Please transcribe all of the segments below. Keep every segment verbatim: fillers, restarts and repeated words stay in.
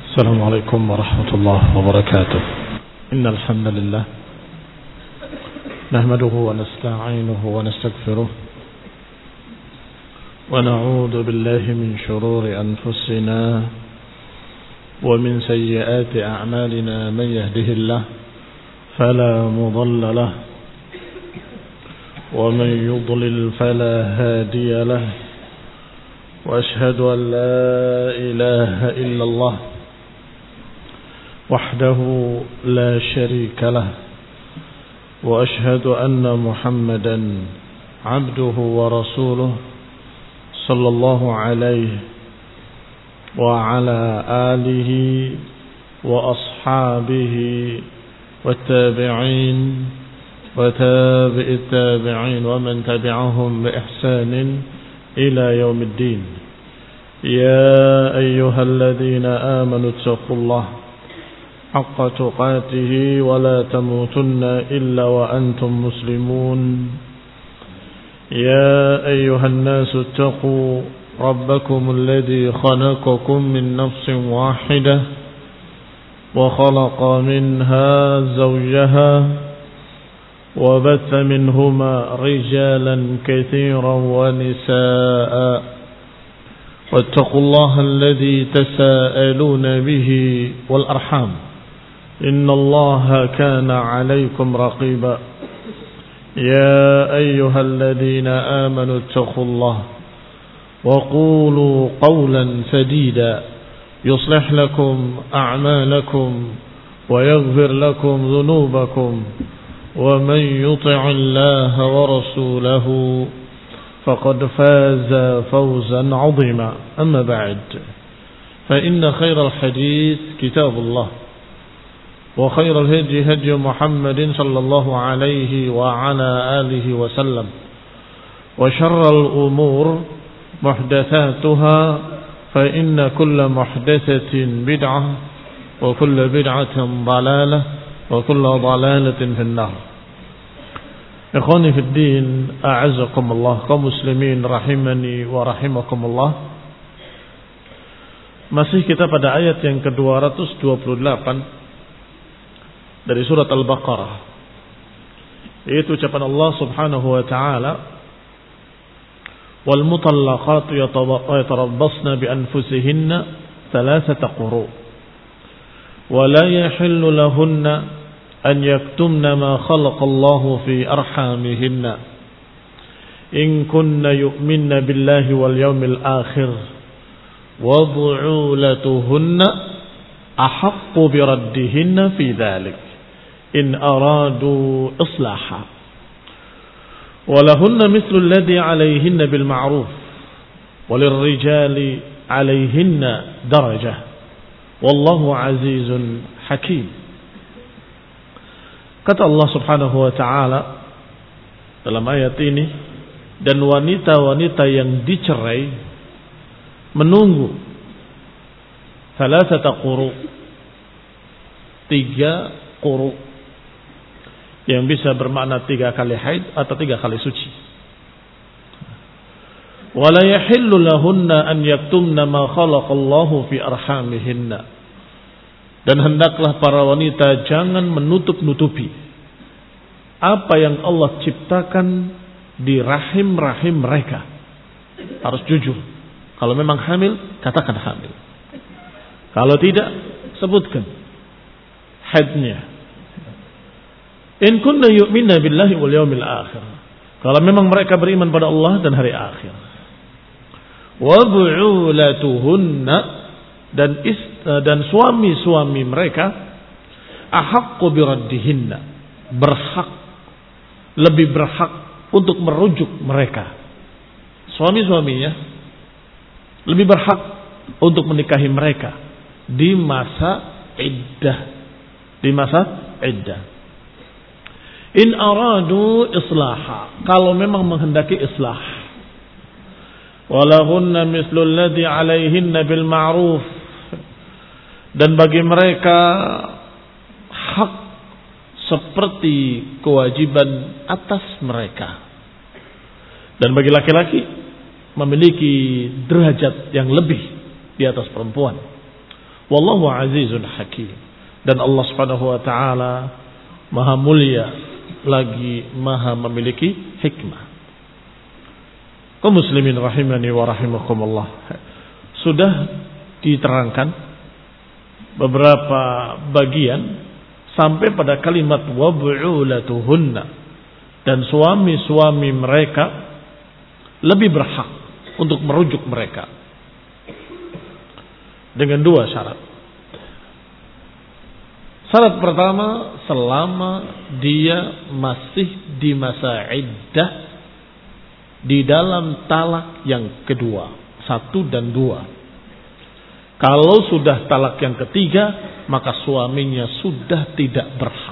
السلام عليكم ورحمة الله وبركاته. إن الحمد لله نحمده ونستعينه ونستغفره ونعوذ بالله من شرور أنفسنا ومن سيئات أعمالنا. من يهده الله فلا مضل له ومن يضلل فلا هادي له، وأشهد أن لا إله إلا الله وحده لا شريك له، وأشهد أن محمدا عبده ورسوله صلى الله عليه وعلى آله وأصحابه والتابعين وتابع التابعين ومن تبعهم بإحسان إلى يوم الدين. يا أيها الذين آمنوا اتقوا الله حق تقاته ولا تموتن إلا وأنتم مسلمون. يا أيها الناس اتقوا ربكم الذي خلقكم من نفس واحدة وخلق منها زوجها وبث منهما رجالا كثيرا ونساء، واتقوا الله الذي تساءلون به والأرحام إن الله كان عليكم رقيبا. يا أيها الذين آمنوا اتقوا الله وقولوا قولا سديدا يصلح لكم أعمالكم ويغفر لكم ذنوبكم، ومن يطع الله ورسوله فقد فاز فوزا عظيما. أما بعد، فإن خير الحديث كتاب الله، وخير الهدي هدي محمد صلى الله عليه وعلى آله وسلم، وشر الأمور محدثاتها، فإن كل محدثة بدعة وكل بدعة ضلالة وكل ضلالة في النار. Ikhwani fi din, a'azzakumullah, kaum muslimin rahimani wa rahimakumullah. Masih kita pada ayat yang ke dua ratus dua puluh delapan dari surat Al-Baqarah, yaitu ucapan Allah Subhanahu wa taala, wal mutallaqatu yatarabbasna bi anfusihinna thalathata quru wa la yahillu lahunna أن يكتمن ما خلق الله في أرحامهن إن كن يؤمن بالله واليوم الآخر وبعولتهن أحق بردهن في ذلك إن أرادوا إصلاحا ولهن مثل الذي عليهن بالمعروف وللرجال عليهن درجة والله عزيز حكيم. Kata Allah Subhanahu wa taala dalam ayat ini, dan wanita-wanita yang dicerai menunggu thalathata quru, tiga quru, yang bisa bermakna tiga kali haid atau tiga kali suci. Wala yahillu lahunna an yaktumna ma khalaqallahu fi arhamihinna, dan hendaklah para wanita jangan menutup-nutupi apa yang Allah ciptakan di rahim-rahim mereka. Harus jujur. Kalau memang hamil, katakan hamil. Kalau tidak, sebutkan haidnya. In kunna yu'minna billahi wal yawmil akhir. Kalau memang mereka beriman pada Allah dan hari akhir. Wa bu'ulatuhunna, dan ist, dan suami-suami mereka ahaqqu biraddihinna, berhak, lebih berhak untuk merujuk mereka. Suami-suaminya lebih berhak untuk menikahi mereka di masa iddah, di masa iddah. In aradu islaha, kalau memang menghendaki islah. Walahunna mislu alladhi alaihinna bil ma'ruf, dan bagi mereka hak seperti kewajiban atas mereka. Dan bagi laki-laki memiliki derajat yang lebih di atas perempuan. Wallahu azizun hakim. Dan Allah Subhanahu wa taala Maha mulia lagi Maha memiliki hikmah. Kaum muslimin rahimani wa rahimakumullah. Sudah diterangkan beberapa bagian sampai pada kalimat wa bu'ulatuhunna, dan suami-suami mereka lebih berhak untuk merujuk mereka dengan dua syarat. Syarat pertama, selama dia masih di masa iddah di dalam talak yang kedua, satu dan dua. Kalau sudah talak yang ketiga, maka suaminya sudah tidak berhak.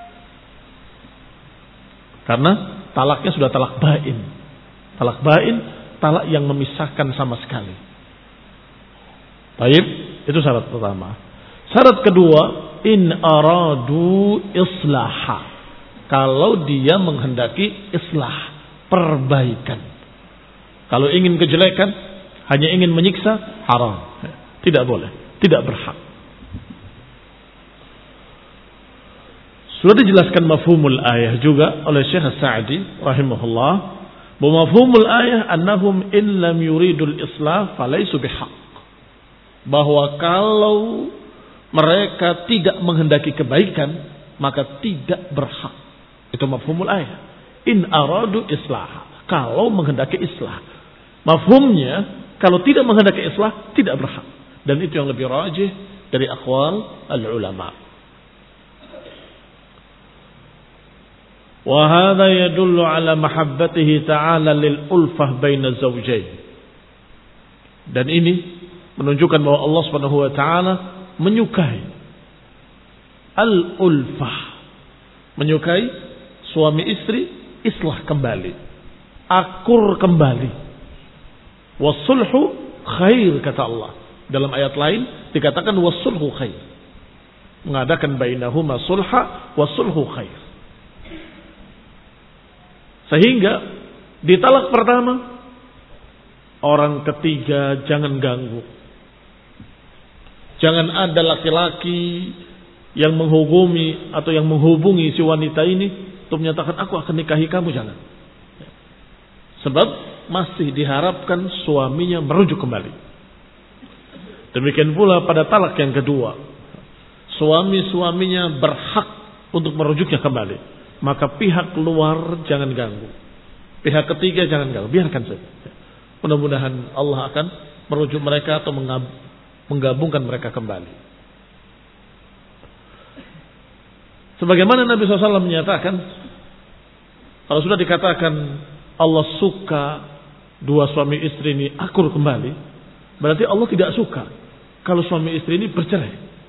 Karena talaknya sudah talak bain. Talak bain, talak yang memisahkan sama sekali. Baik, itu syarat pertama. Syarat kedua, in aradu islaha. Kalau dia menghendaki islah, perbaikan. Kalau ingin kejelekan, hanya ingin menyiksa, haram. Tidak boleh, tidak berhak. Sudah dijelaskan mafhumul ayah juga oleh Syekh Sa'di rahimahullah, bahwa mafhumul ayah annahum in lam yuridul islah falaisu bihaq. Bahwa kalau mereka tidak menghendaki kebaikan, maka tidak berhak. Itu mafhumul ayah. In aradu islah, kalau menghendaki islah. Mafhumnya, kalau tidak menghendaki islah, tidak berhak. Dan itu yang lebih rajih dari aqwal al-ulama. Wa hadha yadullu ala mahabbatihi ta'ala lil ulfah baina zawjayn. Dan ini menunjukkan bahwa Allah Subhanahu wa taala menyukai al-ulfah, menyukai suami istri islah kembali, akur kembali. Wasulhu khair, kata Allah. Dalam ayat lain dikatakan wasulhu khair, mengadakan bainahuma sulha wasulhu khair. Sehingga di talak pertama, orang ketiga jangan ganggu. Jangan ada laki-laki yang menghubungi atau yang menghubungi si wanita ini untuk menyatakan aku akan nikahi kamu, jangan. Sebab masih diharapkan suaminya merujuk kembali. Demikian pula pada talak yang kedua, suami-suaminya berhak untuk merujuknya kembali. Maka pihak luar jangan ganggu, pihak ketiga jangan ganggu, biarkan saja. Mudah-mudahan Allah akan merujuk mereka atau menggabungkan mereka kembali. Sebagaimana Nabi shallallahu alaihi wasallam menyatakan, kalau sudah dikatakan Allah suka dua suami istri ini akur kembali, berarti Allah tidak suka kalau suami istri ini bercerai.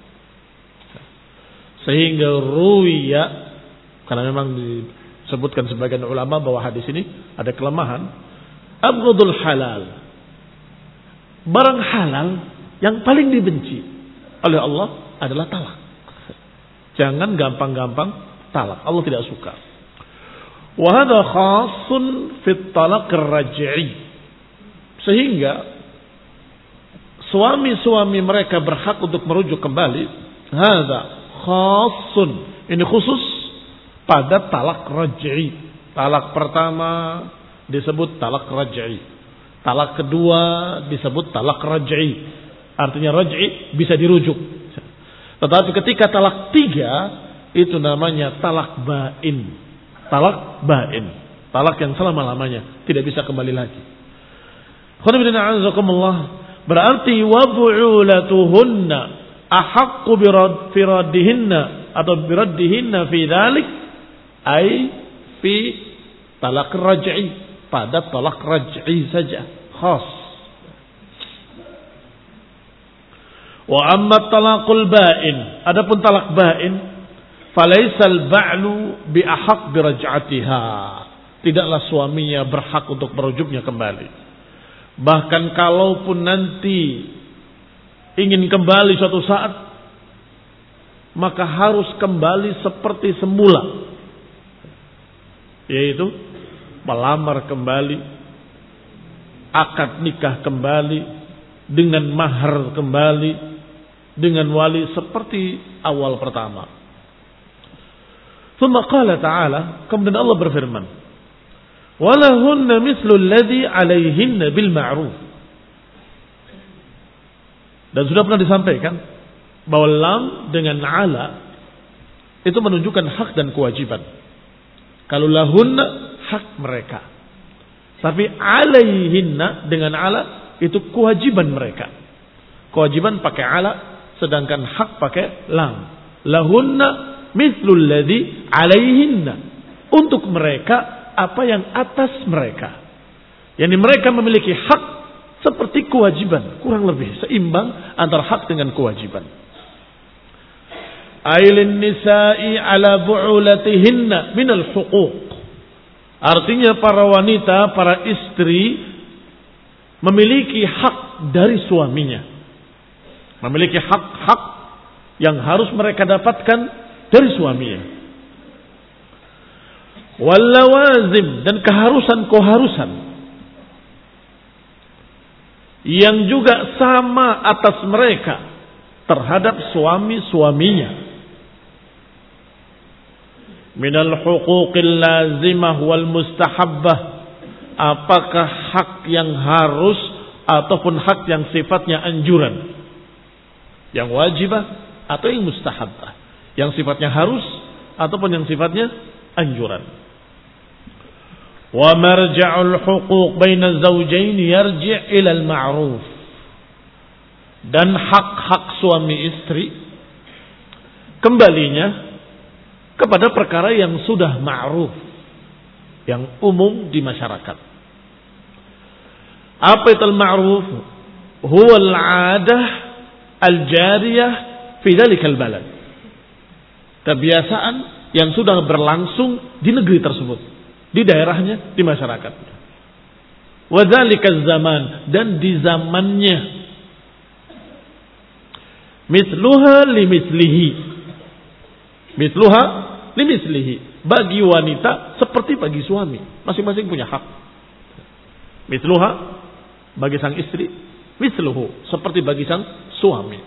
Sehingga ruwiya, karena memang disebutkan sebagian ulama bahwa hadis ini ada kelemahan, abghadul halal, barang halal yang paling dibenci oleh Allah adalah talak. Jangan gampang-gampang talak, Allah tidak suka. Wa hadha khassun fit talaq ar-raj'i. Sehingga suami-suami mereka berhak untuk merujuk kembali. Hadza khassun, ini khusus pada talak raj'i. Talak pertama disebut talak raj'i. Talak kedua disebut talak raj'i. Artinya raj'i bisa dirujuk. Tetapi ketika talak tiga, itu namanya talak bain. Talak bain, talak yang selama-lamanya tidak bisa kembali lagi. Berarti wa bu'ulatuhunna ahaqqu biraddihinna atau biraddihinna fi dzalik, ai fi talak raj'i, pada talak raj'i saja khas. Wa amma talaqul ba'in, adapun talak ba'in, falaisal ba'lu bi ahaq bi raj'atiha, tidaklah suaminya berhak untuk merujuknya kembali. Bahkan kalaupun nanti ingin kembali suatu saat, maka harus kembali seperti semula, yaitu melamar kembali, akad nikah kembali, dengan mahar kembali, dengan wali seperti awal pertama. Tsumma qala ta'ala, kemudian Allah berfirman, walahunna mithlu alladhi 'alaihinna bil ma'ruf. Dan sudah pernah disampaikan bahwa lam dengan ala itu menunjukkan hak dan kewajiban. Kalau lahunna, hak mereka. Tapi 'alaihinna dengan ala itu kewajiban mereka. Kewajiban pakai ala, sedangkan hak pakai lam. Lahunna mithlul ladzi 'alaihinna. Untuk mereka apa yang atas mereka. Yani mereka memiliki hak seperti kewajiban, kurang lebih seimbang antara hak dengan kewajiban. Ailin nisa'i ala bu'ulatihinna minal huquq. Artinya para wanita, para istri memiliki hak dari suaminya. Memiliki hak-hak yang harus mereka dapatkan dari suaminya. Wallawazim, dan keharusan-keharusan yang juga sama atas mereka terhadap suami-suaminya. Minal huquqil lazimah wal mustahabbah. Apakah hak yang harus ataupun hak yang sifatnya anjuran, yang wajibah atau yang mustahabbah, yang sifatnya harus ataupun yang sifatnya anjuran. Wa marja'ul huquq baina zawjayn yarji' ila al-ma'ruf. Dan hak-hak suami istri kembalinya kepada perkara yang sudah ma'ruf, yang umum di masyarakat. Apa itu al-ma'ruf? Huwa al-'adah al-jariyah fi dhalikal balad. Kebiasaan yang sudah berlangsung di negeri tersebut, di daerahnya, di masyarakatnya. Wa dhalikal zaman, dan di zamannya. Mithluha limithlihi. Mithluha limithlihi. Bagi wanita seperti bagi suami, masing-masing punya hak. Mithluha bagi sang istri, mithluhu seperti bagi sang suami.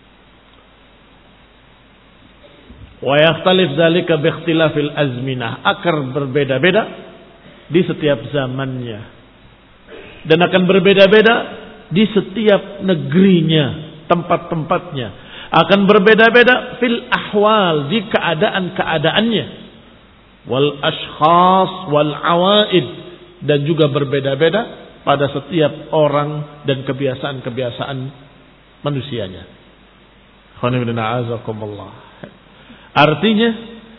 Wa yakhtalif dzalika bi ikhtilafil azminah. Akan berbeda-beda di setiap zamannya. Dan akan berbeda-beda di setiap negerinya, tempat-tempatnya. Akan berbeda-beda fil ahwal, di keadaan-keadaannya. Wal ashkhas wal awaid, dan juga berbeda-beda pada setiap orang dan kebiasaan-kebiasaan manusianya. Artinya,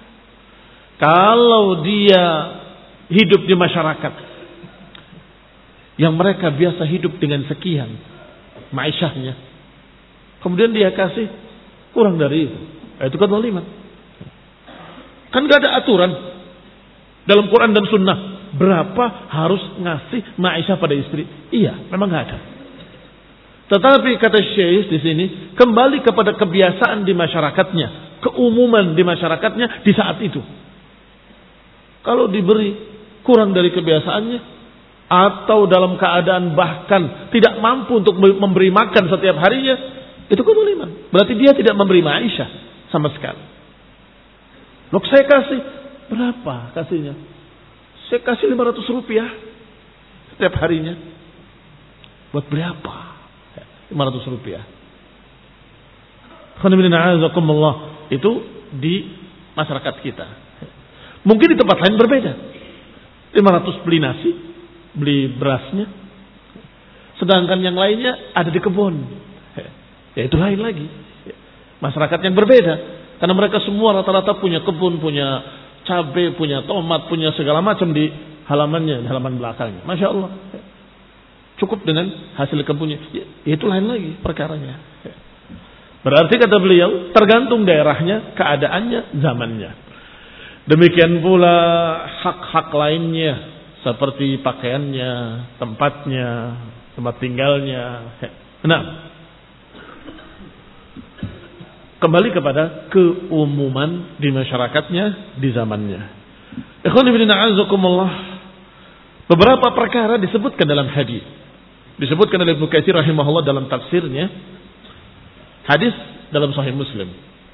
kalau dia hidup di masyarakat yang mereka biasa hidup dengan sekian maisyahnya, kemudian dia kasih kurang dari itu, itu kan zaliman. Kan gak ada aturan dalam Quran dan Sunnah berapa harus ngasih maisyah pada istri. Iya, memang gak ada. Tetapi kata Syekh di sini, kembali kepada kebiasaan di masyarakatnya, keumuman di masyarakatnya di saat itu. Kalau diberi kurang dari kebiasaannya, atau dalam keadaan bahkan tidak mampu untuk memberi makan setiap harinya, itu kezaliman. Berarti dia tidak memberi maisyah sama sekali. Loh, saya kasih berapa kasihnya? Saya kasih lima ratus rupiah setiap harinya. Buat berapa? lima ratus rupiah. Itu di masyarakat kita. Mungkin di tempat lain berbeda. lima ratus beli nasi, beli berasnya. Sedangkan yang lainnya ada di kebun. Ya itu lain lagi. Masyarakat yang berbeda. Karena mereka semua rata-rata punya kebun, punya cabai, punya tomat, punya segala macam di halamannya, di halaman belakangnya. Masya Allah. Cukup dengan hasil kebunnya. Ya, itu lain lagi perkaranya. Berarti kata beliau, tergantung daerahnya, keadaannya, zamannya. Demikian pula hak-hak lainnya, seperti pakaiannya, tempatnya, tempat tinggalnya. Nah, kembali kepada keumuman di masyarakatnya, di zamannya. Ikhwan fillah a'azakumullah. Beberapa perkara disebutkan dalam hadis. Disebutkan oleh Ibnu Katsir rahimahullah dalam tafsirnya. Hadis dalam Sahih Muslim.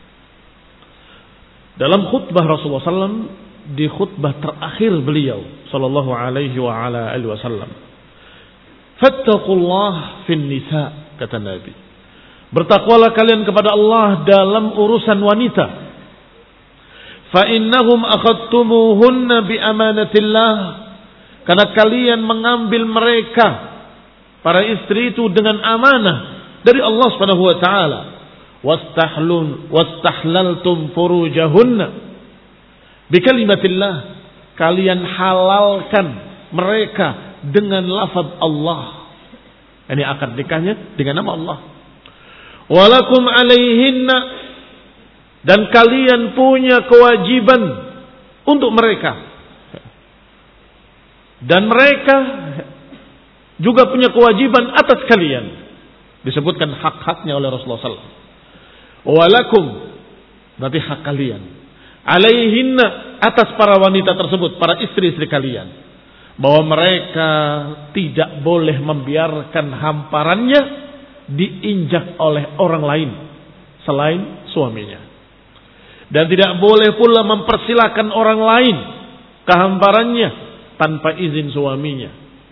Dalam khutbah Rasulullah sallallahu alaihi wasallam, di khutbah terakhir beliau sallallahu alaihi wa ala alihi wasallam, fattaqullah fin nisa, kata Nabi, bertakwalah kalian kepada Allah dalam urusan wanita. Fa innahum akhadtumuhunna bi amanatillah, karena kalian mengambil mereka, para istri itu, dengan amanah dari Allah Subhanahu wa taala. Wastahlun wastahlaltum furujahunna bi kalimatillah, kalian halalkan mereka dengan lafaz Allah. Ini akad nikahnya dengan nama Allah. Walakum alaihinna, dan kalian punya kewajiban untuk mereka, dan mereka juga punya kewajiban atas kalian. Disebutkan hak-haknya oleh Rasulullah sallallahu alaihi wasallam. Walakum, berarti hak kalian. Alaihinna, atas para wanita tersebut, para istri-istri kalian, bahwa mereka tidak boleh membiarkan hamparannya diinjak oleh orang lain selain suaminya. Dan tidak boleh pula mempersilahkan orang lain ke hamparannya tanpa izin suaminya.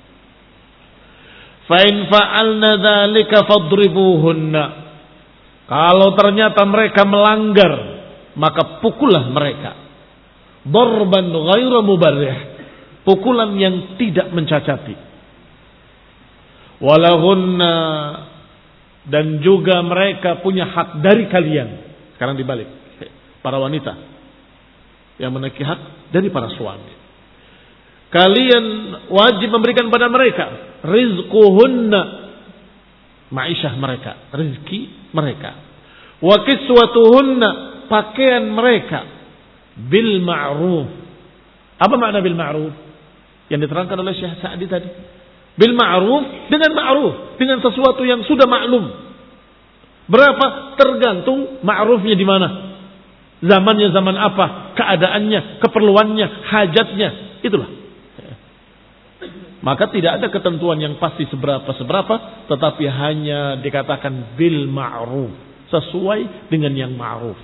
Fa in fa'alna dzalika fadribuhunna, kalau ternyata mereka melanggar, maka pukullah mereka. Darban ghairu mubarrih, pukulan yang tidak mencacati. Walahunna, dan juga mereka punya hak dari kalian. Sekarang dibalik, para wanita yang memiliki hak dari para suami. Kalian wajib memberikan pada mereka rizquhunna, ma'isyah mereka, rezeki mereka. Wa kiswatuhunna, pakaian mereka, bil ma'ruf. Apa makna bil ma'ruf? Yang diterangkan oleh Syekh Sa'di tadi. Bil ma'ruf, dengan ma'ruf, dengan sesuatu yang sudah maklum. Berapa? Tergantung ma'rufnya di mana. Zamannya zaman apa? Keadaannya, keperluannya, hajatnya. Itulah. Maka tidak ada ketentuan yang pasti seberapa-seberapa, tetapi hanya dikatakan bil ma'ruf, sesuai dengan yang ma'ruf.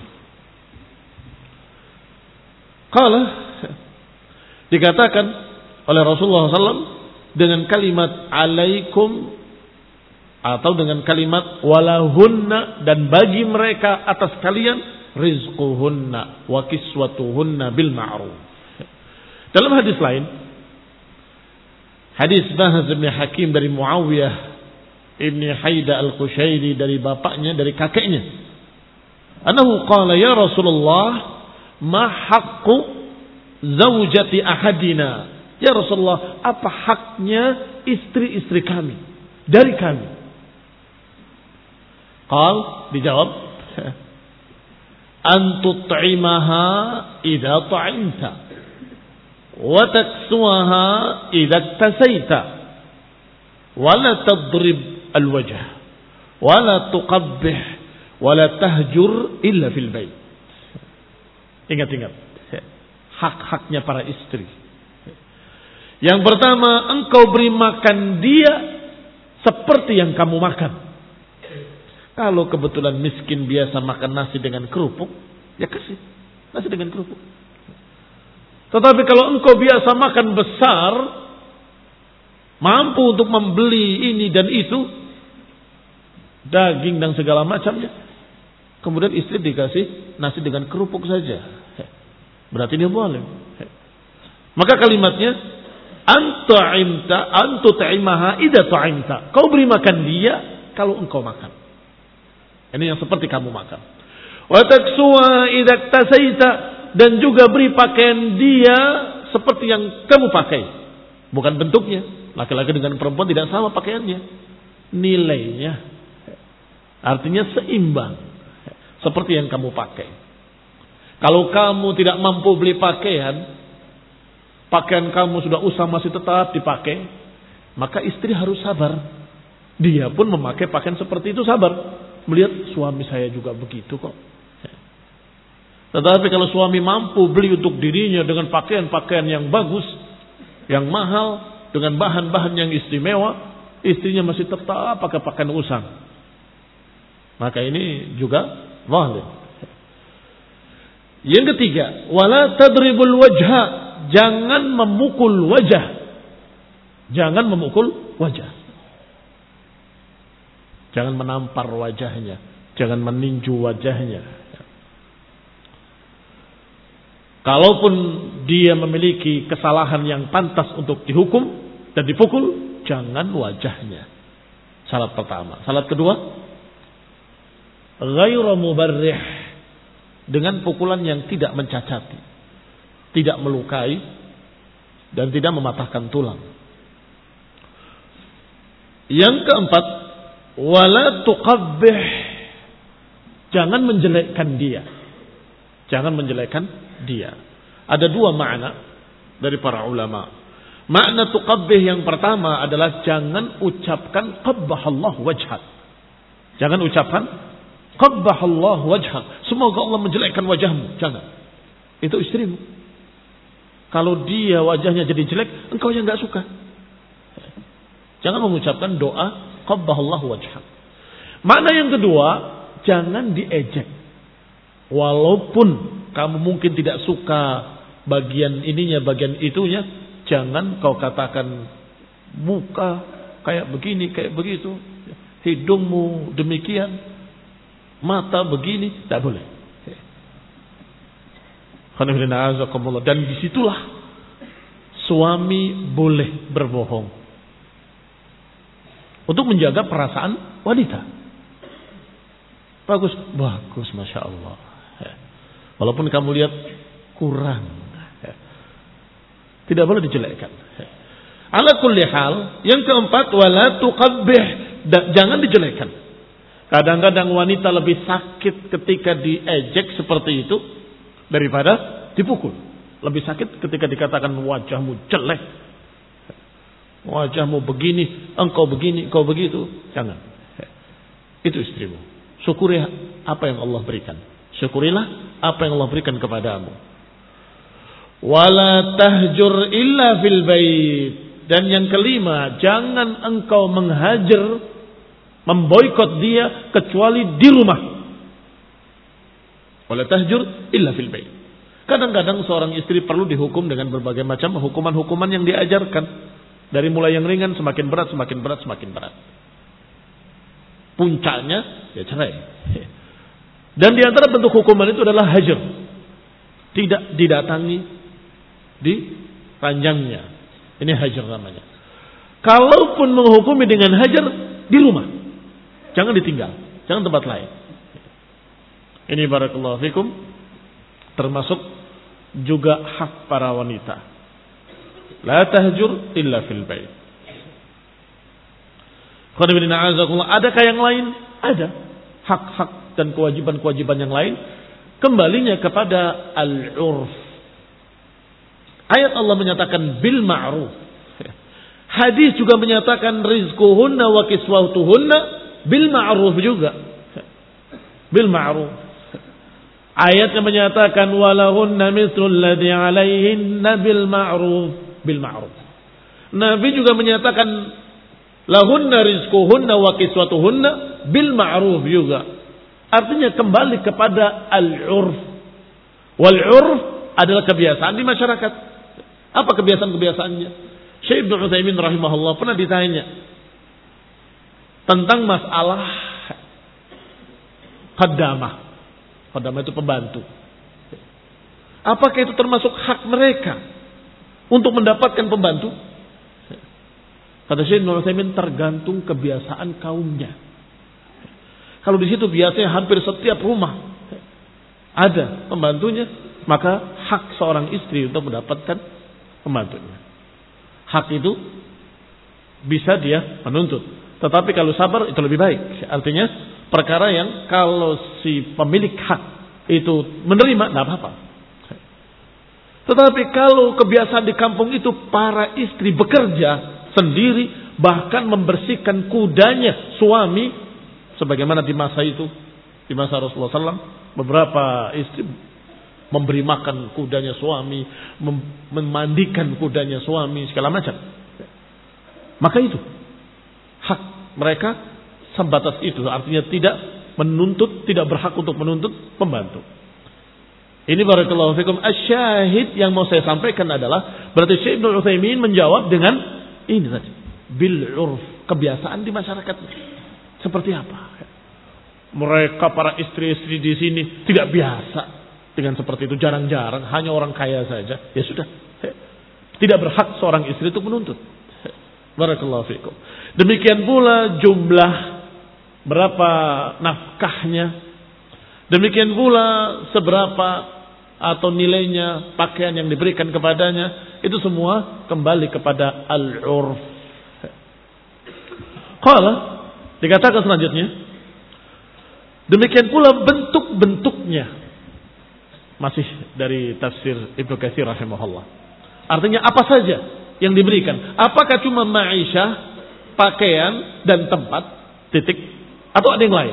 Qala, dikatakan oleh Rasulullah sallallahu alaihi wasallam dengan kalimat alaikum, atau dengan kalimat walahunna, dan bagi mereka atas kalian rizquhunna wa kiswatuhunna bil ma'ruf. Dalam hadis lain, hadis Bahz bin Hakim dari Muawiyah ibn Haida al-Qushairi, dari bapaknya, dari kakeknya, anahu qala ya Rasulullah ma haqqu zaujati ahadina, ya Rasulullah, apa haknya istri-istri kami dari kami? Qal, dijawab, an tut'imaha idza ta'imta wa taksuha idza tasaita wa la tadrib al-wajh wa la tuqabbih wa la tahjur illa fil bait. Ingat-ingat hak-haknya para istri. Yang pertama, engkau beri makan dia seperti yang kamu makan. Kalau kebetulan miskin biasa makan nasi dengan kerupuk, ya kasih nasi dengan kerupuk. Tetapi kalau engkau biasa makan besar, mampu untuk membeli ini dan itu, daging dan segala macamnya, kemudian istri dikasih nasi dengan kerupuk saja, berarti dia boleh. Maka kalimatnya anta'imta antut'imaha idza ta'imta, kau beri makan dia kalau engkau makan. Ini yang seperti kamu makan. Wa taksuha idza tasaita, dan juga beri pakaian dia seperti yang kamu pakai. Bukan bentuknya. Laki-laki dengan perempuan tidak sama pakaiannya. Nilainya. Artinya seimbang. Seperti yang kamu pakai. Kalau kamu tidak mampu beli pakaian, pakaian kamu sudah usah masih tetap dipakai, maka istri harus sabar. Dia pun memakai pakaian seperti itu sabar. Melihat suami saya juga begitu kok. Tetapi kalau suami mampu beli untuk dirinya dengan pakaian-pakaian yang bagus, yang mahal, dengan bahan-bahan yang istimewa, istrinya masih tetap pakai pakaian usang, maka ini juga zalim. Yang ketiga, wala tadribul wajha, jangan memukul wajah. Jangan memukul wajah. Jangan menampar wajahnya, jangan meninju wajahnya. Kalaupun dia memiliki kesalahan yang pantas untuk dihukum dan dipukul, jangan wajahnya. Syarat pertama. Syarat kedua, ghairu mubarrih, dengan pukulan yang tidak mencacati, tidak melukai, dan tidak mematahkan tulang. Yang keempat, wala tuqabbih, jangan menjelekkan dia. Jangan menjelekkan dia. Ada dua makna dari para ulama. Makna tuqabbih yang pertama adalah jangan ucapkan qabbahallahu wajhak. Jangan ucapkan qabbahallahu wajhak, semoga Allah menjelekkan wajahmu. Jangan. Itu istrimu. Kalau dia wajahnya jadi jelek, engkau yang enggak suka. Jangan mengucapkan doa qabbahallahu wajhak. Makna yang kedua, jangan diejek. Walaupun kamu mungkin tidak suka bagian ininya, bagian itunya, jangan kau katakan muka kayak begini, kayak begitu, hidungmu demikian, mata begini, tak boleh. Dan disitulah suami boleh berbohong untuk menjaga perasaan wanita. Bagus, bagus, masya Allah. Walaupun kamu lihat kurang, tidak boleh dijelekkan. Ala kulli hal, yang keempat, wala tuqabbih, jangan dijelekkan. Kadang-kadang wanita lebih sakit ketika diejek seperti itu daripada dipukul. Lebih sakit ketika dikatakan wajahmu jelek, wajahmu begini, engkau begini, engkau begitu. Jangan. Itu istrimu. Syukuri apa yang Allah berikan. Syukurilah apa yang Allah berikan kepadamu. Wala tahjur illa fil bait. Dan yang kelima, jangan engkau menghajar, memboikot dia kecuali di rumah. Wala tahjur illa fil bait. Kadang-kadang seorang istri perlu dihukum dengan berbagai macam hukuman-hukuman yang diajarkan. Dari mulai yang ringan semakin berat, semakin berat, semakin berat. Puncaknya ya cerai. Dan di antara bentuk hukuman itu adalah hajar. Tidak didatangi di ranjangnya. Ini hajar namanya. Kalaupun menghukumi dengan hajar, di rumah. Jangan ditinggal. Jangan tempat lain. Ini barakallahu fikum. Termasuk juga hak para wanita. La tahjur illa fil bait. Adakah yang lain? Ada. Hak-hak dan kewajiban-kewajiban yang lain kembalinya kepada al-urf. Ayat Allah menyatakan bil ma'ruf. Hadis juga menyatakan rizquhunna wa kiswatuhunna bil ma'ruf juga. Bil ma'ruf. Ayatnya menyatakan walahunna mithlul ladzi 'alaihinna bil ma'ruf, bil ma'ruf. Nabi juga menyatakan lahunna rizquhunna wa kiswatuhunna bil ma'ruf juga. Artinya kembali kepada al-urf. Wal-urf adalah kebiasaan di masyarakat. Apa kebiasaan-kebiasaannya? Syekh Ibnu Utsaimin rahimahullah pernah ditanya tentang masalah khaddamah. Khaddamah itu pembantu. Apakah itu termasuk hak mereka untuk mendapatkan pembantu? Kata Syekh Ibnu Utsaimin, tergantung kebiasaan kaumnya. Kalau di situ biasanya hampir setiap rumah ada pembantunya, maka hak seorang istri untuk mendapatkan pembantunya. Hak itu bisa dia menuntut. Tetapi kalau sabar itu lebih baik. Artinya perkara yang kalau si pemilik hak itu menerima, tidak apa-apa. Tetapi kalau kebiasaan di kampung itu para istri bekerja sendiri, bahkan membersihkan kudanya suami, sebagaimana di masa itu, di masa Rasulullah shallallahu alaihi wasallam, beberapa istri memberi makan kudanya suami, memandikan kudanya suami, segala macam. Maka itu hak mereka sebatas itu, artinya tidak menuntut, tidak berhak untuk menuntut pembantu. Ini barakallahu fikum asyahid yang mau saya sampaikan adalah berarti Syekh Ibnu Utsaimin menjawab dengan ini tadi, bil urf, kebiasaan di masyarakat. Seperti apa? Mereka para istri-istri di sini tidak biasa dengan seperti itu, jarang-jarang, hanya orang kaya saja. Ya sudah. Tidak berhak seorang istri itu menuntut. Barakallahu fikum. Demikian pula jumlah berapa nafkahnya. Demikian pula seberapa atau nilainya pakaian yang diberikan kepadanya, itu semua kembali kepada al-urf. Qala, dikatakan selanjutnya, demikian pula bentuk-bentuknya. Masih dari tafsir Ibnu Katsir rahimahullah. Artinya apa saja yang diberikan? Apakah cuma ma'isyah, pakaian dan tempat, titik, atau ada yang lain?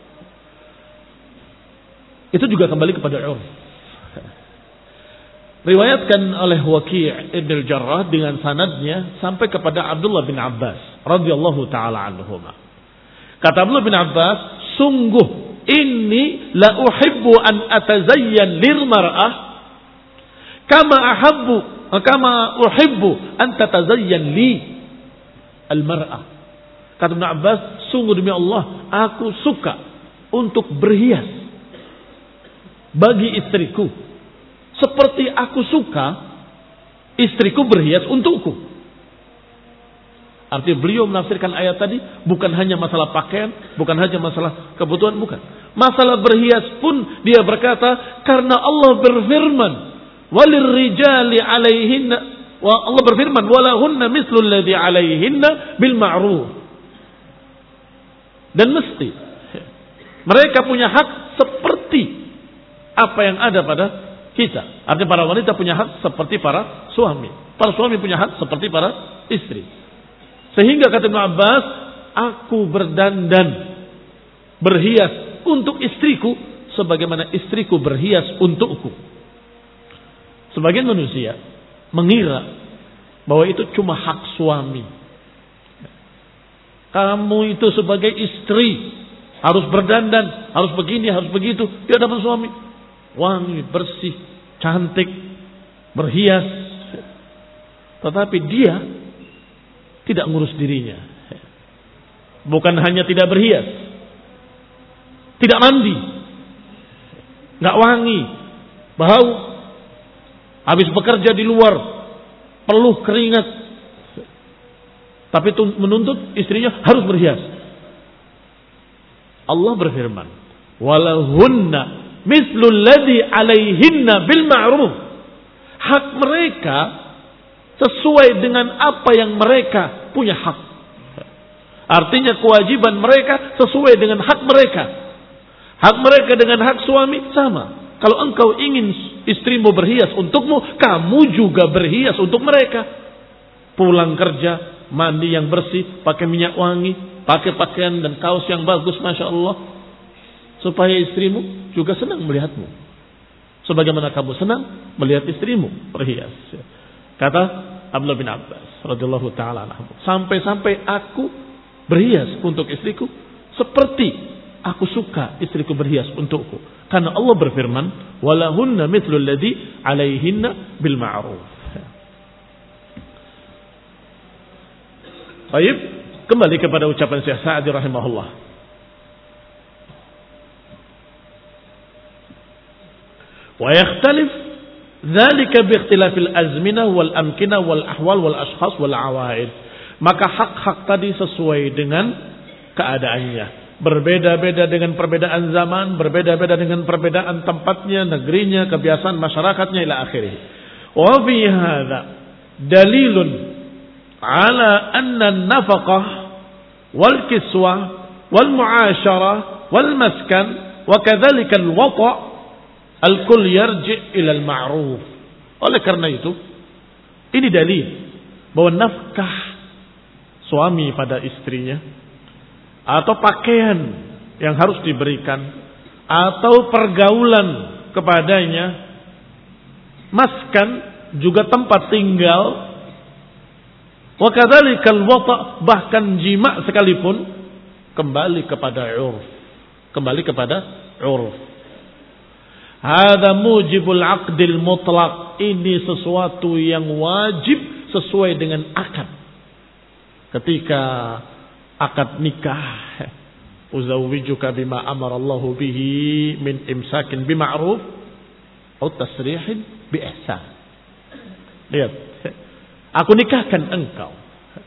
Itu juga kembali kepada urf. Riwayatkan oleh Waqi' Ibn al-Jarrah dengan sanadnya sampai kepada Abdullah bin Abbas radhiyallahu taala anhuma. Kata Abdullah bin Abbas, sungguh inni la uhibbu an atazayyan lil mar'ah kama ahabbu kama uhibbu an tatazayyan li al mar'ah. Kata Ibn Abbas, sungguh demi Allah, aku suka untuk berhias bagi istriku seperti aku suka istriku berhias untukku. Artinya beliau menafsirkan ayat tadi bukan hanya masalah pakaian, bukan hanya masalah kebutuhan, bukan. Masalah berhias pun dia berkata karena Allah berfirman, "Walir rijali 'alaihinna", wa Allah berfirman, "Walahunna mislul ladzi 'alaihinna bil ma'ruf." Dan mesti mereka punya hak seperti apa yang ada pada kita. Artinya para wanita punya hak seperti para suami. Para suami punya hak seperti para istri. Sehingga kata Ibn Abbas, aku berdandan, berhias untuk istriku sebagaimana istriku berhias untukku. Sebagian manusia mengira bahwa itu cuma hak suami. Kamu itu sebagai istri harus berdandan, harus begini, harus begitu di hadapan suami. Wangi, bersih, cantik, berhias. Tetapi dia tidak ngurus dirinya. Bukan hanya tidak berhias, tidak mandi, nggak wangi, bau. Habis bekerja di luar, peluh keringat. Tapi menuntut istrinya harus berhias. Allah berfirman, "Walahunna mislul ladzi 'alaihinna bil ma'ruf." Hak mereka sesuai dengan apa yang mereka punya hak. Artinya kewajiban mereka sesuai dengan hak mereka. Hak mereka dengan hak suami sama. Kalau engkau ingin istrimu berhias untukmu, kamu juga berhias untuk mereka. Pulang kerja, mandi yang bersih, pakai minyak wangi, pakai pakaian dan kaos yang bagus, Masya Allah. Supaya istrimu juga senang melihatmu. Sebagaimana kamu senang melihat istrimu berhias. Kata Abdullah bin Abbas radhiyallahu taala anhu, sampai-sampai aku berhias untuk istriku seperti aku suka istriku berhias untukku. Karena Allah berfirman, "Walahunna mithlul ladzi 'alaihinna bil ma'ruf." Baik, kembali kepada ucapan Syekh Sa'di rahimahullah. Wa yakhtalif dzalika bi ikhtilafil azminah wal amkinah wal ahwal wal ashkhas wal awaid. Maka hak-hak tadi sesuai dengan keadaannya. Berbeda-beda dengan perbedaan zaman, berbeda-beda dengan perbedaan tempatnya, negerinya, kebiasaan masyarakatnya ila akhirih. Wa fi hadza dalilun ala anna an-nafaqah wal kiswah wal mu'asyarah wal maskan wa kadzalika al-wata' al-kull yarji' ila al-ma'ruf. Oleh karena itu, ini dalil bahwa nafkah suami pada istrinya atau pakaian yang harus diberikan atau pergaulan kepadanya, maskan juga tempat tinggal, wa kadzalikal wata', bahkan jima sekalipun kembali kepada urf. kembali kepada uruf. Hada mujibul aqdil mutlaq. Ini sesuatu yang wajib sesuai dengan akad. Ketika akad nikah, uzawwijuka bima amara Allahu bihi min imsakin bima'ruf atau tasrihin bi ihsan. Lihat, aku nikahkan engkau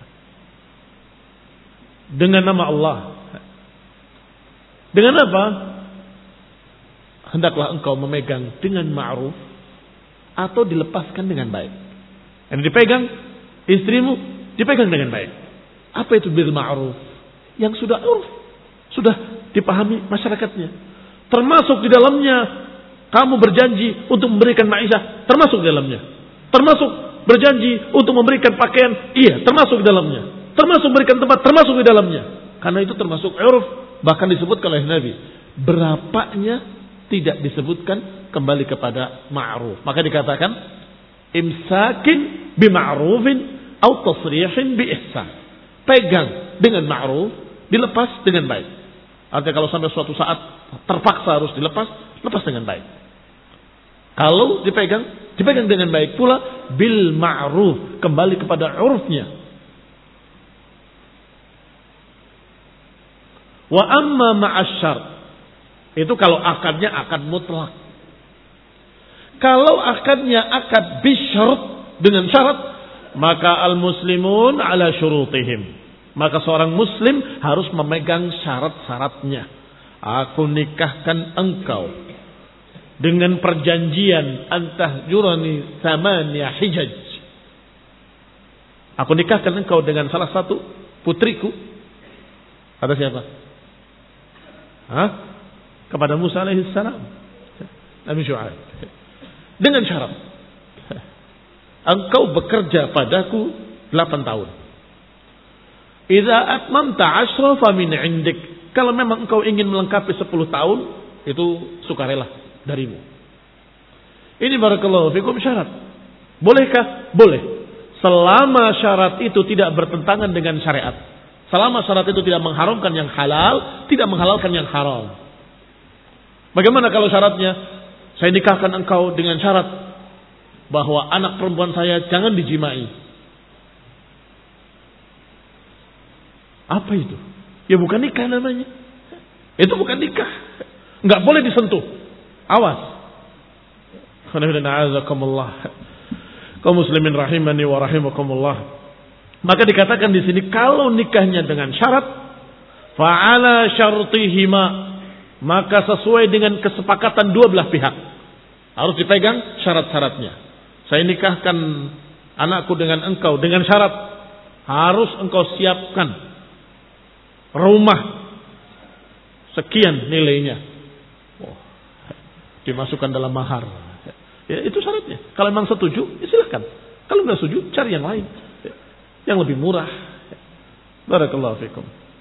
dengan nama Allah. Dengan apa? Hendaklah engkau memegang dengan ma'ruf atau dilepaskan dengan baik. Yang dipegang istrimu dipegang dengan baik. Apa itu bil ma'ruf? Yang sudah urf, sudah dipahami masyarakatnya. Termasuk di dalamnya kamu berjanji untuk memberikan ma'isyah, termasuk di dalamnya. Termasuk berjanji untuk memberikan pakaian, iya, termasuk di dalamnya. Termasuk memberikan tempat, termasuk di dalamnya. Karena itu termasuk urf, bahkan disebutkan oleh Nabi. Berapanya tidak disebutkan, kembali kepada ma'ruf. Maka dikatakan imsakin bima'rufin atau tasrihin bi ihsan. Pegang dengan ma'ruf, dilepas dengan baik. Artinya kalau sampai suatu saat terpaksa harus dilepas, lepas dengan baik. Kalau dipegang, dipegang dengan baik pula bil ma'ruf, kembali kepada urufnya. Wa amma ma'asyar, itu kalau akadnya akad mutlak. Kalau akadnya akad bisyarat, dengan syarat, maka al-muslimun ala syurutihim. Maka seorang muslim harus memegang syarat-syaratnya. Aku nikahkan engkau dengan perjanjian antahjurani samaniya hijaj. Aku nikahkan engkau dengan salah satu putriku. Kata siapa? Hah? Kepada Musa alaihissalam, Nabi Syuaib. Dengan syarat, engkau bekerja padaku delapan tahun. Idza atmamta asyra fa min indik. Kalau memang engkau ingin melengkapi sepuluh tahun, itu sukarela darimu. Ini barakallahu fikum syarat. Bolehkah? Boleh. Selama syarat itu tidak bertentangan dengan syariat. Selama syarat itu tidak mengharamkan yang halal, tidak menghalalkan yang haram. Bagaimana kalau syaratnya, saya nikahkan engkau dengan syarat bahwa anak perempuan saya jangan dijimai. Apa itu? Ya bukan nikah namanya. Itu bukan nikah. Enggak boleh disentuh. Awas. Kaum muslimin rahimani wa rahimakumullah. Maka dikatakan di sini kalau nikahnya dengan syarat, fa'ala syartihima, maka sesuai dengan kesepakatan dua belah pihak. Harus dipegang syarat-syaratnya. Saya nikahkan anakku dengan engkau dengan syarat harus engkau siapkan rumah sekian nilainya. Oh, dimasukkan dalam mahar. Ya, itu syaratnya. Kalau memang setuju, ya silahkan. Kalau nggak setuju, cari yang lain yang lebih murah. Barakallahu fikum.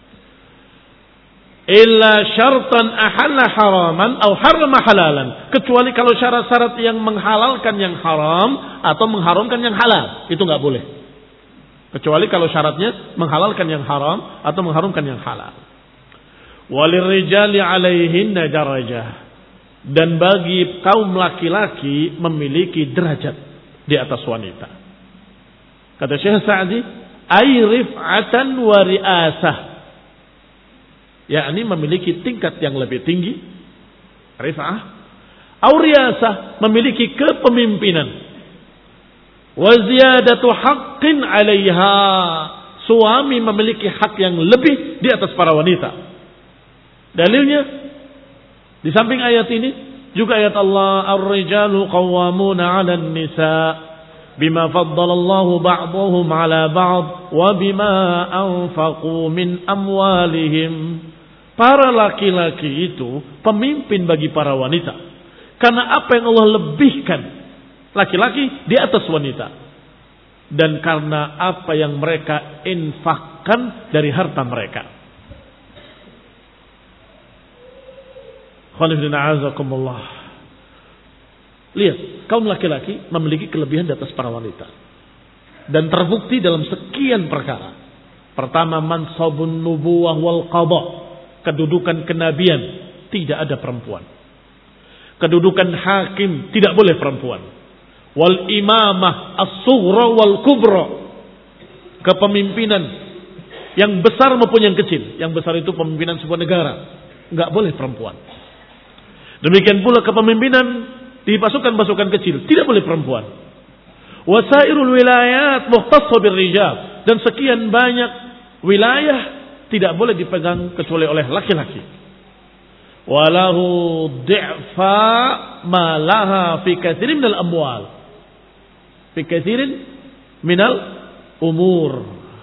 Illa syartan ahalla haraman atau harrama halalan. Kecuali kalau syarat-syarat yang menghalalkan yang haram atau mengharamkan yang halal, itu nggak boleh. Kecuali kalau syaratnya menghalalkan yang haram atau mengharamkan yang halal. Walirrijali alaihinna darajah. Dan bagi kaum laki-laki memiliki derajat di atas wanita. Kata Syekh Sa'di, ay rif'atan wa ri'asah. Yakni memiliki tingkat yang lebih tinggi, rif'ah, au ri'asah, memiliki kepemimpinan. Wa ziyadatu haqqin 'alaiha, suami memiliki hak yang lebih di atas para wanita. Dalilnya di samping ayat ini juga ayat Allah, ar-rijalu qawwamuna 'alan nisa' bima faddalallahu ba'dahum 'ala ba'd wa bima anfaqu min amwalihim. Para laki-laki itu pemimpin bagi para wanita karena apa yang Allah lebihkan laki-laki di atas wanita dan karena apa yang mereka infakkan dari harta mereka. Khalifina azakumullah. Lihat, kaum laki-laki memiliki kelebihan di atas para wanita. Dan terbukti dalam sekian perkara. Pertama, mansabun nubuwah wal qadha, kedudukan kenabian tidak ada perempuan. Kedudukan hakim tidak boleh perempuan. Wal imamah as-sughra wal kubra, kepemimpinan yang besar maupun yang kecil. Yang besar itu pemimpinan sebuah negara, enggak boleh perempuan. Demikian pula kepemimpinan di pasukan-pasukan kecil, tidak boleh perempuan. Wasairul wilayat mukhtassah birrijal, dan sekian banyak wilayah tidak boleh dipegang kecuali oleh laki-laki. Walahu di'fa ma laha fi katsirin minal amwal, fi katsirin minal umur.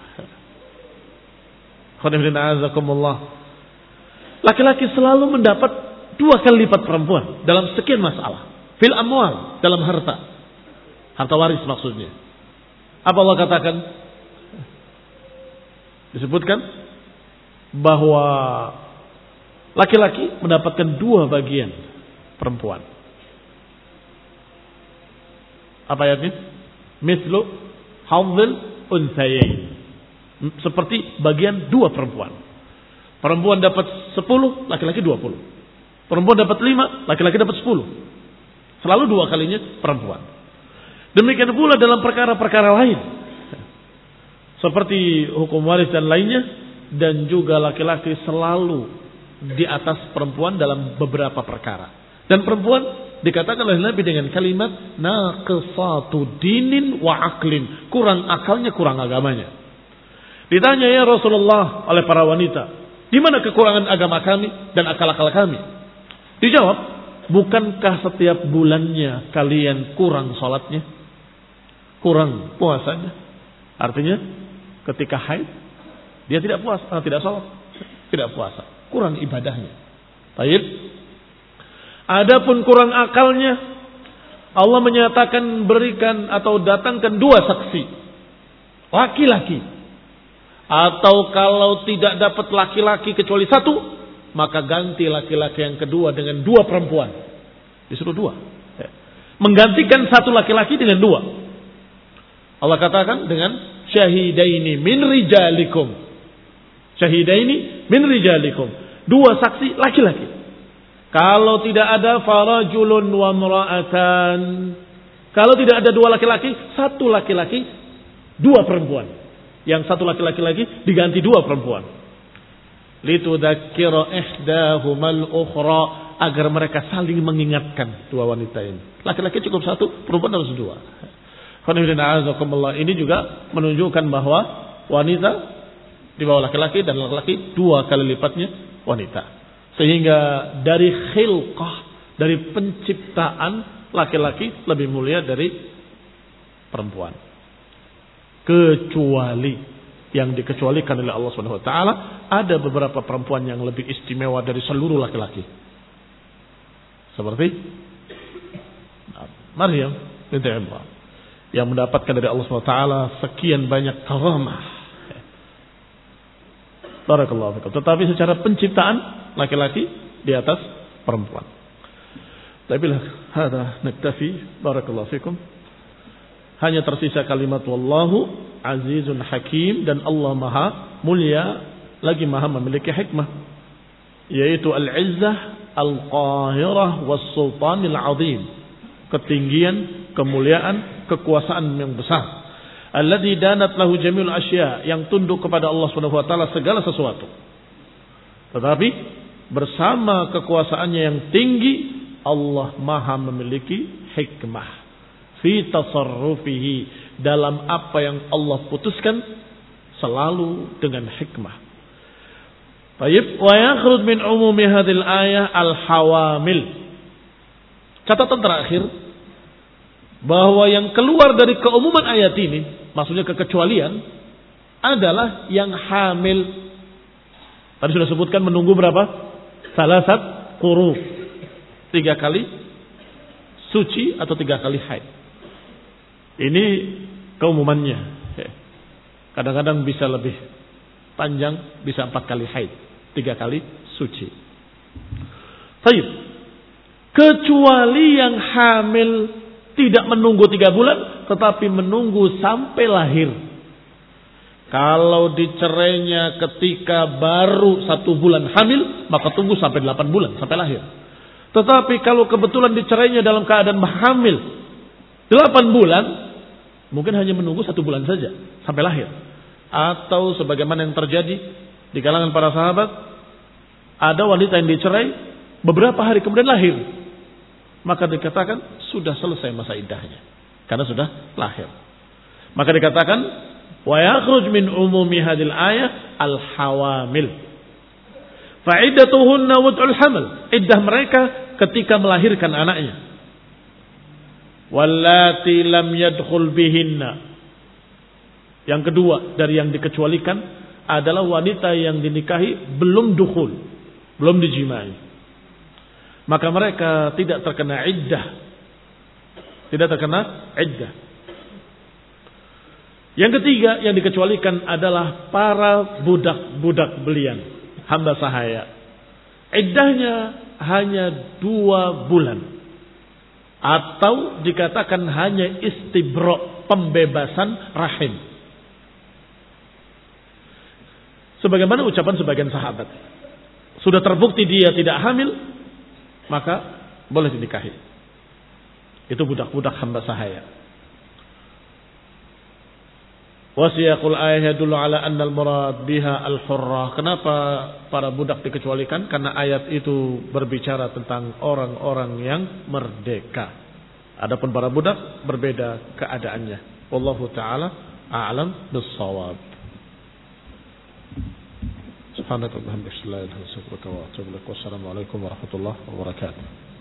Laki-laki selalu mendapat dua kali lipat perempuan dalam sekian masalah. Fil amwal, dalam harta. Harta waris maksudnya. Apa Allah katakan? Disebutkan bahwa laki-laki mendapatkan dua bagian perempuan. Apa ayatnya? Mithlu hadzil unthayain. Seperti bagian dua perempuan. Perempuan dapat sepuluh, laki-laki dua puluh. Perempuan dapat lima, laki-laki dapat sepuluh. Selalu dua kalinya perempuan. Demikian pula dalam perkara-perkara lain. Seperti hukum waris dan lainnya. Dan juga laki-laki selalu di atas perempuan dalam beberapa perkara. Dan perempuan dikatakan oleh Nabi dengan kalimat naqisatu dinin wa aqlin. Kurang akalnya, kurang agamanya. Ditanya ya Rasulullah oleh para wanita, di mana kekurangan agama kami dan akal-akal kami? Dijawab, bukankah setiap bulannya kalian kurang sholatnya, kurang puasanya? Artinya ketika haid dia tidak puasa, ah, tidak sholat, tidak puasa, kurang ibadahnya. Baik. Adapun kurang akalnya, Allah menyatakan berikan atau datangkan dua saksi, laki-laki. Atau kalau tidak dapat laki-laki kecuali satu, maka ganti laki-laki yang kedua dengan dua perempuan. Disuruh dua. Menggantikan satu laki-laki dengan dua. Allah katakan dengan syahidaini min rijalikum. Syahidaini min rijalikum. Dua saksi laki-laki. Kalau tidak ada farajulun wa mra'atan. Kalau tidak ada dua laki-laki, satu laki-laki, dua perempuan. Yang satu laki-laki lagi diganti dua perempuan. Litudzakkira ihdahumal ukhra, agar mereka saling mengingatkan dua wanita ini. Laki-laki cukup satu, perempuan harus dua. Ini juga menunjukkan bahwa wanita di bawah laki-laki dan laki-laki dua kali lipatnya wanita. Sehingga dari khilqah, dari penciptaan, laki-laki lebih mulia dari perempuan. Kecuali yang dikecualikan oleh Allah Subhanahu wa taala, ada beberapa perempuan yang lebih istimewa dari seluruh laki-laki. Seperti Maryam binti Imran yang mendapatkan dari Allah Subhanahu wa taala sekian banyak karamah. Barakallahu fikum. Tetapi secara penciptaan laki-laki di atas perempuan. Tapi lah, hada naktafi. Barakallahu fikum. Hanya tersisa kalimat wallahu azizun hakim, dan Allah maha mulia lagi maha memiliki hikmah, yaitu al-izzah al-qahirah was-sultanil azim, ketinggian, kemuliaan, kekuasaan yang besar. Alladzi danat lahu jami'ul asya, yang tunduk kepada Allah Subhanahu wa taala segala sesuatu. Tetapi bersama kekuasaannya yang tinggi, Allah maha memiliki hikmah fi tasarrufihi, dalam apa yang Allah putuskan selalu dengan hikmah. Baik, wa yakhruj min umumi hadhil ayah al-hawamil. Catatan terakhir, bahwa yang keluar dari keumuman ayat ini, maksudnya kekecualian, adalah yang hamil. Tadi sudah sebutkan menunggu berapa? Salasat quru. Tiga kali suci atau tiga kali haid. Ini keumumannya. Kadang-kadang bisa lebih panjang, bisa empat kali haid, tiga kali suci. Baik. Kecuali yang hamil tidak menunggu tiga bulan, tetapi menunggu sampai lahir. Kalau dicerainya ketika baru satu bulan hamil, maka tunggu sampai delapan bulan, sampai lahir. Tetapi kalau kebetulan dicerainya dalam keadaan hamil delapan bulan, mungkin hanya menunggu satu bulan saja, sampai lahir. Atau sebagaimana yang terjadi di kalangan para sahabat, ada wanita yang dicerai, beberapa hari kemudian lahir. Maka dikatakan sudah selesai masa iddahnya, karena sudah lahir. Maka dikatakan, wa yakhruj min umumi hadhil ayah al-hawamil. Fa'iddatuhunna wad'ul hamal. Iddah mereka ketika melahirkan anaknya. Wallati lam yadkhul bihinna. Yang kedua dari yang dikecualikan adalah wanita yang dinikahi belum dukhul, belum dijimai. Maka mereka tidak terkena iddah. Tidak terkena iddah. Yang ketiga yang dikecualikan adalah para budak-budak belian, hamba sahaya. Iddahnya hanya dua bulan. Atau dikatakan hanya istibra', pembebasan rahim. Sebagaimana ucapan sebagian sahabat. Sudah terbukti dia tidak hamil, maka boleh dinikahi. Itu budak-budak hamba sahaya. Wasiyaqul ayat yadullu ala anna al-murad biha al-hurrah. Kenapa para budak dikecualikan? Karena ayat itu berbicara tentang orang-orang yang merdeka. Adapun para budak berbeda keadaannya. Wallahu taala a'lam bis-shawab. Subhanakallahumma wa bihamdika, asyhadu an la ilaha illa anta, astaghfiruka wa atubu ilaik. Wassalamu alaikum warahmatullahi wabarakatuh.